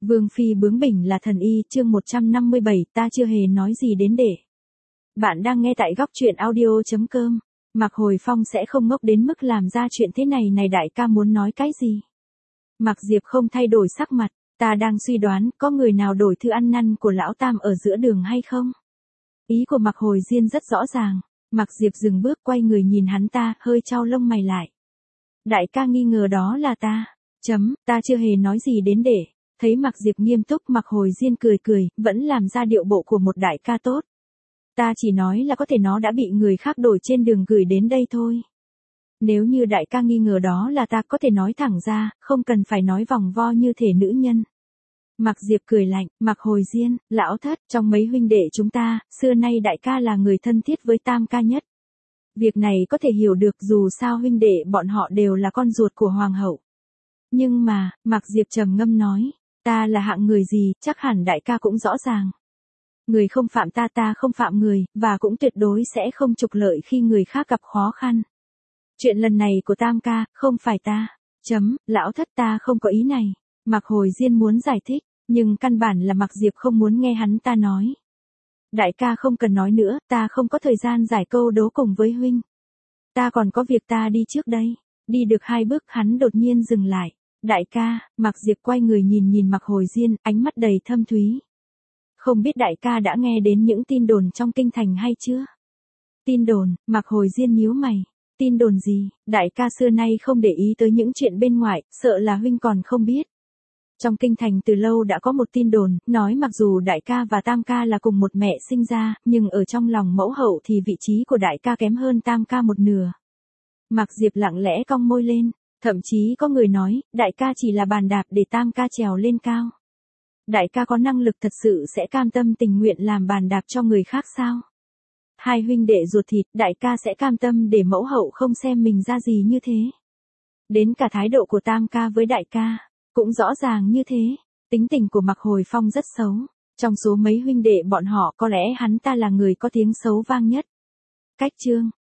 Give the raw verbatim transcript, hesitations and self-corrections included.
Vương phi bướng bỉnh là thần y, chương một trăm năm mươi bảy, ta chưa hề nói gì đến để. Bạn đang nghe tại góc truyện audio chấm com. Mạc Hồi Phong sẽ không ngốc đến mức làm ra chuyện thế này này, đại ca muốn nói cái gì? Mạc Diệp không thay đổi sắc mặt, ta đang suy đoán có người nào đổi thư ăn năn của lão tam ở giữa đường hay không? Ý của Mạc Hồi Diên rất rõ ràng. Mạc Diệp dừng bước quay người nhìn hắn ta, hơi chau lông mày lại. Đại ca nghi ngờ đó là ta. Chấm, ta chưa hề nói gì đến để. Thấy Mạc Diệp nghiêm túc, Mạc Hồi Diên cười cười, vẫn làm ra điệu bộ của một đại ca tốt. Ta chỉ nói là có thể nó đã bị người khác đổi trên đường gửi đến đây thôi. Nếu như đại ca nghi ngờ đó là ta, có thể nói thẳng ra, không cần phải nói vòng vo như thể nữ nhân. Mạc Diệp cười lạnh, Mạc Hồi Diên, lão thất, trong mấy huynh đệ chúng ta, xưa nay đại ca là người thân thiết với tam ca nhất. Việc này có thể hiểu được, dù sao huynh đệ bọn họ đều là con ruột của hoàng hậu. Nhưng mà, Mạc Diệp trầm ngâm nói, ta là hạng người gì, chắc hẳn đại ca cũng rõ ràng. Người không phạm ta, ta không phạm người, và cũng tuyệt đối sẽ không trục lợi khi người khác gặp khó khăn. Chuyện lần này của tam ca, không phải ta. Chấm, lão thất, ta không có ý này. Mạc Hồi Diên muốn giải thích, nhưng căn bản là Mạc Diệp không muốn nghe hắn ta nói. Đại ca không cần nói nữa, ta không có thời gian giải câu đố cùng với huynh. Ta còn có việc, ta đi trước đây. Đi được hai bước hắn đột nhiên dừng lại. Đại ca, Mạc Diệp quay người nhìn nhìn Mạc Hồi Diên, ánh mắt đầy thâm thúy. Không biết đại ca đã nghe đến những tin đồn trong kinh thành hay chưa? Tin đồn, Mạc Hồi Diên nhíu mày. Tin đồn gì? Đại ca xưa nay không để ý tới những chuyện bên ngoài, sợ là huynh còn không biết. Trong kinh thành từ lâu đã có một tin đồn, nói mặc dù đại ca và tam ca là cùng một mẹ sinh ra, nhưng ở trong lòng mẫu hậu thì vị trí của đại ca kém hơn tam ca một nửa. Mạc Diệp lặng lẽ cong môi lên, thậm chí có người nói, đại ca chỉ là bàn đạp để tam ca trèo lên cao. Đại ca có năng lực thật sự sẽ cam tâm tình nguyện làm bàn đạp cho người khác sao? Hai huynh đệ ruột thịt, đại ca sẽ cam tâm để mẫu hậu không xem mình ra gì như thế? Đến cả thái độ của tam ca với đại ca cũng rõ ràng như thế. Tính tình của Mạc Hồi Phong rất xấu. Trong số mấy huynh đệ bọn họ, có lẽ hắn ta là người có tiếng xấu vang nhất. Cách chương